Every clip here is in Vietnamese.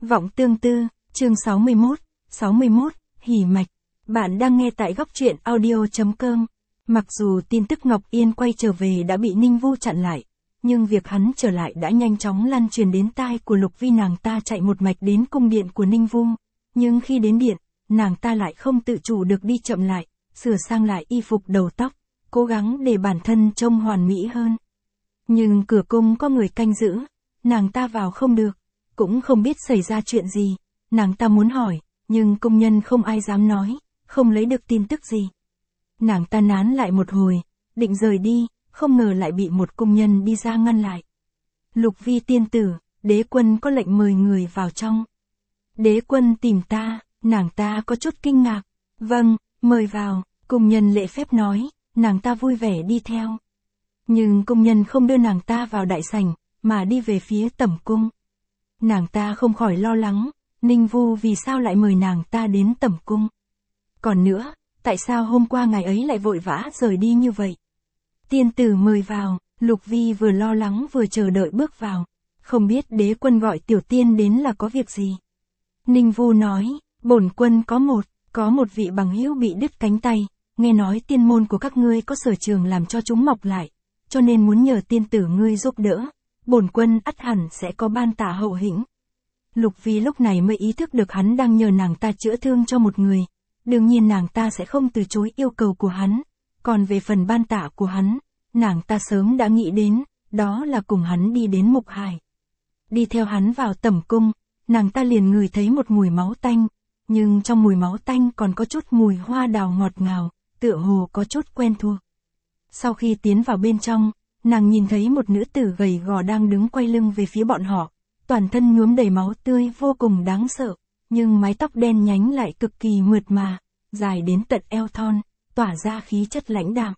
Vọng Tương Tư, chương 61, hỉ mạch. Bạn đang nghe tại góc truyện audio.com. Mặc dù tin tức Ngọc Yên quay trở về đã bị Ninh Vu chặn lại, nhưng việc hắn trở lại đã nhanh chóng lan truyền đến tai của Lục Vi. Nàng ta chạy một mạch đến cung điện của Ninh Vu, nhưng khi đến điện, nàng ta lại không tự chủ được đi chậm lại, sửa sang lại y phục đầu tóc, cố gắng để bản thân trông hoàn mỹ hơn. Nhưng cửa cung có người canh giữ, nàng ta vào không được, cũng không biết xảy ra chuyện gì. Nàng ta muốn hỏi, nhưng công nhân không ai dám nói, không lấy được tin tức gì. Nàng ta nán lại một hồi, định rời đi, không ngờ lại bị một công nhân đi ra ngăn lại. Lục Vi tiên tử, đế quân có lệnh mời người vào trong. Đế quân tìm ta, nàng ta có chút kinh ngạc. Vâng, mời vào, công nhân lễ phép nói, nàng ta vui vẻ đi theo. Nhưng công nhân không đưa nàng ta vào đại sảnh, mà đi về phía tẩm cung. Nàng ta không khỏi lo lắng, Ninh Vu vì sao lại mời nàng ta đến tẩm cung. Còn nữa, tại sao hôm qua ngày ấy lại vội vã rời đi như vậy? Tiên tử mời vào, Lục Vi vừa lo lắng vừa chờ đợi bước vào. Không biết đế quân gọi tiểu tiên đến là có việc gì? Ninh Vu nói, bổn quân có một vị bằng hữu bị đứt cánh tay, nghe nói tiên môn của các ngươi có sở trường làm cho chúng mọc lại, cho nên muốn nhờ tiên tử ngươi giúp đỡ. Bổn quân ắt hẳn sẽ có ban tả hậu hĩnh. Lục Vi lúc này mới ý thức được hắn đang nhờ nàng ta chữa thương cho một người. Đương nhiên nàng ta sẽ không từ chối yêu cầu của hắn. Còn về phần ban tả của hắn, nàng ta sớm đã nghĩ đến, đó là cùng hắn đi đến Mục Hải. Đi theo hắn vào tẩm cung, nàng ta liền ngửi thấy một mùi máu tanh, nhưng trong mùi máu tanh còn có chút mùi hoa đào ngọt ngào, tựa hồ có chút quen thuộc. Sau khi tiến vào bên trong, nàng nhìn thấy một nữ tử gầy gò đang đứng quay lưng về phía bọn họ, toàn thân nhuốm đầy máu tươi vô cùng đáng sợ, nhưng mái tóc đen nhánh lại cực kỳ mượt mà, dài đến tận eo thon, tỏa ra khí chất lãnh đạm.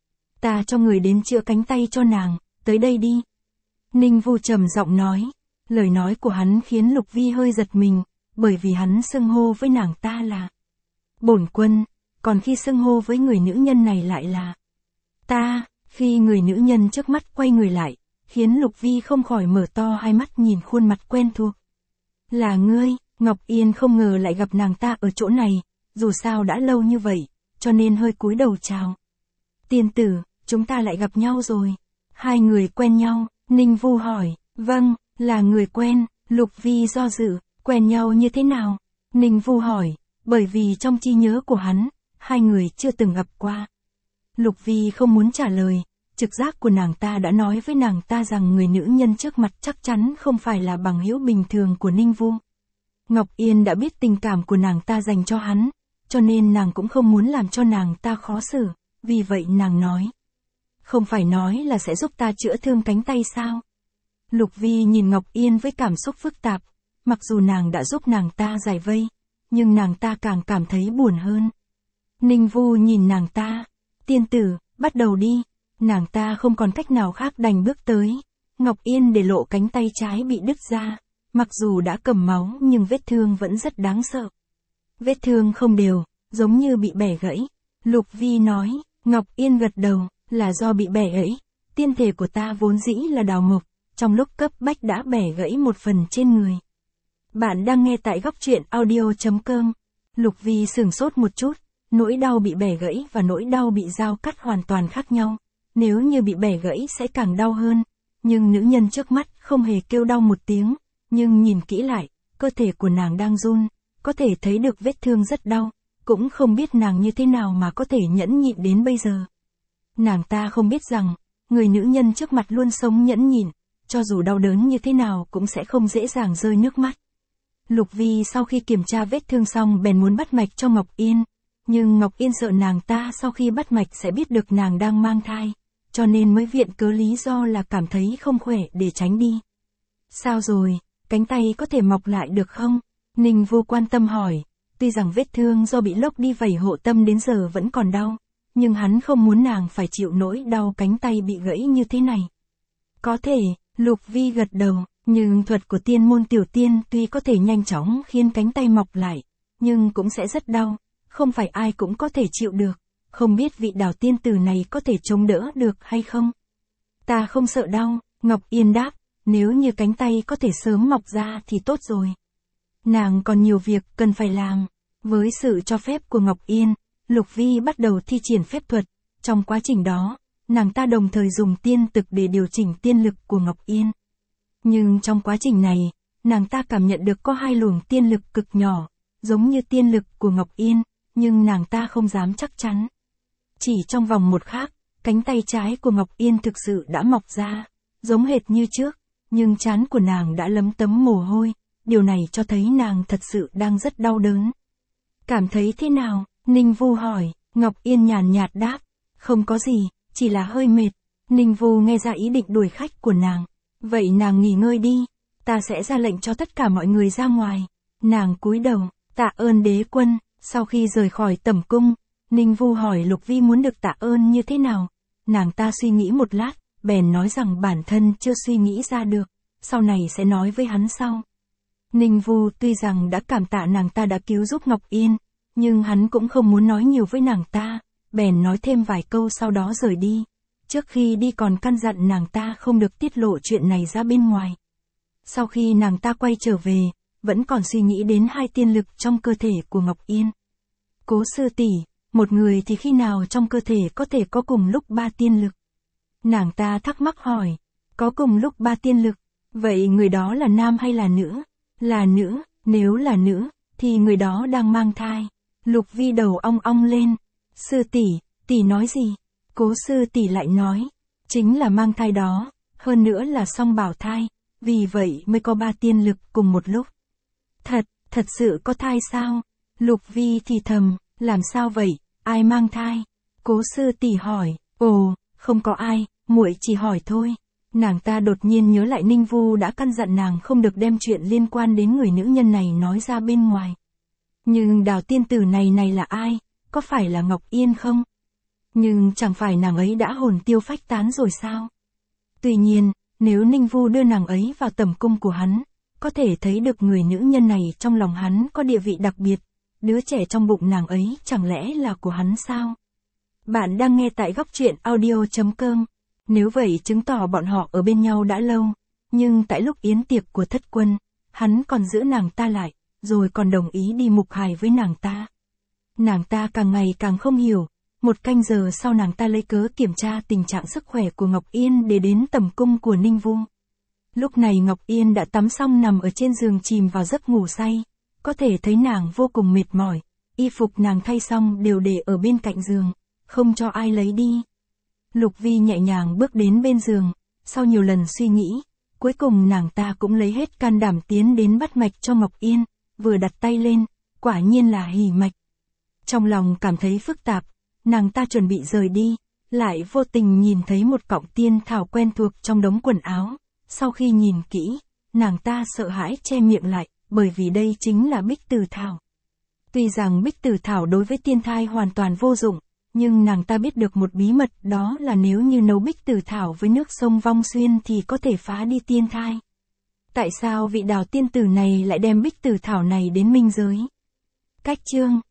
Ta cho người đến chữa cánh tay cho nàng, tới đây đi. Ninh Vu trầm giọng nói, lời nói của hắn khiến Lục Vi hơi giật mình, bởi vì hắn xưng hô với nàng ta là bổn quân, còn khi xưng hô với người nữ nhân này lại là ta. Khi người nữ nhân trước mắt quay người lại, khiến Lục Vi không khỏi mở to hai mắt nhìn khuôn mặt quen thuộc. Là ngươi, Ngọc Yên không ngờ lại gặp nàng ta ở chỗ này, dù sao đã lâu như vậy, cho nên hơi cúi đầu chào. Tiên tử, chúng ta lại gặp nhau rồi. Hai người quen nhau, Ninh Vu hỏi, vâng, là người quen. Lục Vi do dự, quen nhau như thế nào? Ninh Vu hỏi, bởi vì trong trí nhớ của hắn, hai người chưa từng gặp qua. Lục Vi không muốn trả lời, trực giác của nàng ta đã nói với nàng ta rằng người nữ nhân trước mặt chắc chắn không phải là bằng hữu bình thường của Ninh Vu. Ngọc Yên đã biết tình cảm của nàng ta dành cho hắn, cho nên nàng cũng không muốn làm cho nàng ta khó xử, vì vậy nàng nói. Không phải nói là sẽ giúp ta chữa thương cánh tay sao? Lục Vi nhìn Ngọc Yên với cảm xúc phức tạp, mặc dù nàng đã giúp nàng ta giải vây, nhưng nàng ta càng cảm thấy buồn hơn. Ninh Vu nhìn nàng ta, tiên tử, bắt đầu đi. Nàng ta không còn cách nào khác đành bước tới. Ngọc Yên để lộ cánh tay trái bị đứt ra, mặc dù đã cầm máu nhưng vết thương vẫn rất đáng sợ. Vết thương không đều, giống như bị bẻ gãy. Lục Vi nói, Ngọc Yên gật đầu, là do bị bẻ gãy. Tiên thể của ta vốn dĩ là đào mộc, trong lúc cấp bách đã bẻ gãy một phần trên người. Bạn đang nghe tại góc truyện audio.com. Lục Vi sửng sốt một chút, nỗi đau bị bẻ gãy và nỗi đau bị dao cắt hoàn toàn khác nhau. Nếu như bị bẻ gãy sẽ càng đau hơn, nhưng nữ nhân trước mắt không hề kêu đau một tiếng, nhưng nhìn kỹ lại, cơ thể của nàng đang run, có thể thấy được vết thương rất đau, cũng không biết nàng như thế nào mà có thể nhẫn nhịn đến bây giờ. Nàng ta không biết rằng, người nữ nhân trước mặt luôn sống nhẫn nhịn, cho dù đau đớn như thế nào cũng sẽ không dễ dàng rơi nước mắt. Lục Vi sau khi kiểm tra vết thương xong bèn muốn bắt mạch cho Ngọc Yên, nhưng Ngọc Yên sợ nàng ta sau khi bắt mạch sẽ biết được nàng đang mang thai, cho nên mới viện cớ lý do là cảm thấy không khỏe để tránh đi. Sao rồi, cánh tay có thể mọc lại được không? Ninh Vu quan tâm hỏi, tuy rằng vết thương do bị lốc đi vảy hộ tâm đến giờ vẫn còn đau, nhưng hắn không muốn nàng phải chịu nỗi đau cánh tay bị gãy như thế này. Có thể, Lục Vi gật đầu, nhưng thuật của tiên môn tiểu tiên tuy có thể nhanh chóng khiến cánh tay mọc lại, nhưng cũng sẽ rất đau, không phải ai cũng có thể chịu được. Không biết vị Đào tiên tử này có thể chống đỡ được hay không? Ta không sợ đau, Ngọc Yên đáp, nếu như cánh tay có thể sớm mọc ra thì tốt rồi. Nàng còn nhiều việc cần phải làm. Với sự cho phép của Ngọc Yên, Lục Vi bắt đầu thi triển phép thuật. Trong quá trình đó, nàng ta đồng thời dùng tiên tực để điều chỉnh tiên lực của Ngọc Yên. Nhưng trong quá trình này, nàng ta cảm nhận được có hai luồng tiên lực cực nhỏ, giống như tiên lực của Ngọc Yên, nhưng nàng ta không dám chắc chắn. Chỉ trong vòng một khắc, cánh tay trái của Ngọc Yên thực sự đã mọc ra, giống hệt như trước, nhưng trán của nàng đã lấm tấm mồ hôi, điều này cho thấy nàng thật sự đang rất đau đớn. Cảm thấy thế nào? Ninh Vu hỏi. Ngọc Yên nhàn nhạt đáp, không có gì, chỉ là hơi mệt. Ninh Vu nghe ra ý định đuổi khách của nàng. Vậy nàng nghỉ ngơi đi, ta sẽ ra lệnh cho tất cả mọi người ra ngoài. Nàng cúi đầu, tạ ơn đế quân. Sau khi rời khỏi tẩm cung, Ninh Vu hỏi Lục Vi muốn được tạ ơn như thế nào. Nàng ta suy nghĩ một lát, bèn nói rằng bản thân chưa suy nghĩ ra được, sau này sẽ nói với hắn sau. Ninh Vu tuy rằng đã cảm tạ nàng ta đã cứu giúp Ngọc Yên, nhưng hắn cũng không muốn nói nhiều với nàng ta, bèn nói thêm vài câu sau đó rời đi. Trước khi đi còn căn dặn nàng ta không được tiết lộ chuyện này ra bên ngoài. Sau khi nàng ta quay trở về, vẫn còn suy nghĩ đến hai tiên lực trong cơ thể của Ngọc Yên. Cố sư tỷ, một người thì khi nào trong cơ thể có thể có cùng lúc ba tiên lực? Nàng ta thắc mắc hỏi, có cùng lúc ba tiên lực, vậy người đó là nam hay là nữ? Là nữ, nếu là nữ, thì người đó đang mang thai. Lục Vi đầu ong ong lên. Sư tỷ, tỷ nói gì? Cố sư tỷ lại nói, chính là mang thai đó, hơn nữa là song bảo thai, vì vậy mới có ba tiên lực cùng một lúc. Thật sự có thai sao? Lục Vi thì thầm, làm sao vậy, ai mang thai? Cố sư tỷ hỏi, ồ, không có ai, muội chỉ hỏi thôi. Nàng ta đột nhiên nhớ lại Ninh Vu đã căn dặn nàng không được đem chuyện liên quan đến người nữ nhân này nói ra bên ngoài. Nhưng Đào tiên tử này là ai? Có phải là Ngọc Yên không? Nhưng chẳng phải nàng ấy đã hồn tiêu phách tán rồi sao? Tuy nhiên, nếu Ninh Vu đưa nàng ấy vào tẩm cung của hắn, có thể thấy được người nữ nhân này trong lòng hắn có địa vị đặc biệt. Đứa trẻ trong bụng nàng ấy chẳng lẽ là của hắn sao? Bạn đang nghe tại góc truyện audio.com. Nếu vậy chứng tỏ bọn họ ở bên nhau đã lâu, nhưng tại lúc yến tiệc của thất quân, hắn còn giữ nàng ta lại, rồi còn đồng ý đi mục hài với nàng ta. Nàng ta càng ngày càng không hiểu, một canh giờ sau nàng ta lấy cớ kiểm tra tình trạng sức khỏe của Ngọc Yên để đến tẩm cung của Ninh Vu. Lúc này Ngọc Yên đã tắm xong nằm ở trên giường chìm vào giấc ngủ say, có thể thấy nàng vô cùng mệt mỏi, y phục nàng thay xong đều để ở bên cạnh giường, không cho ai lấy đi. Lục Vi nhẹ nhàng bước đến bên giường, sau nhiều lần suy nghĩ, cuối cùng nàng ta cũng lấy hết can đảm tiến đến bắt mạch cho Ngọc Yên, vừa đặt tay lên, quả nhiên là hỉ mạch. Trong lòng cảm thấy phức tạp, nàng ta chuẩn bị rời đi, lại vô tình nhìn thấy một cọng tiên thảo quen thuộc trong đống quần áo. Sau khi nhìn kỹ, nàng ta sợ hãi che miệng lại, bởi vì đây chính là bích từ thảo. Tuy rằng bích từ thảo đối với tiên thai hoàn toàn vô dụng, nhưng nàng ta biết được một bí mật, đó là nếu như nấu bích từ thảo với nước sông Vong Xuyên thì có thể phá đi tiên thai. Tại sao vị Đào tiên tử này lại đem bích từ thảo này đến minh giới? Cách chương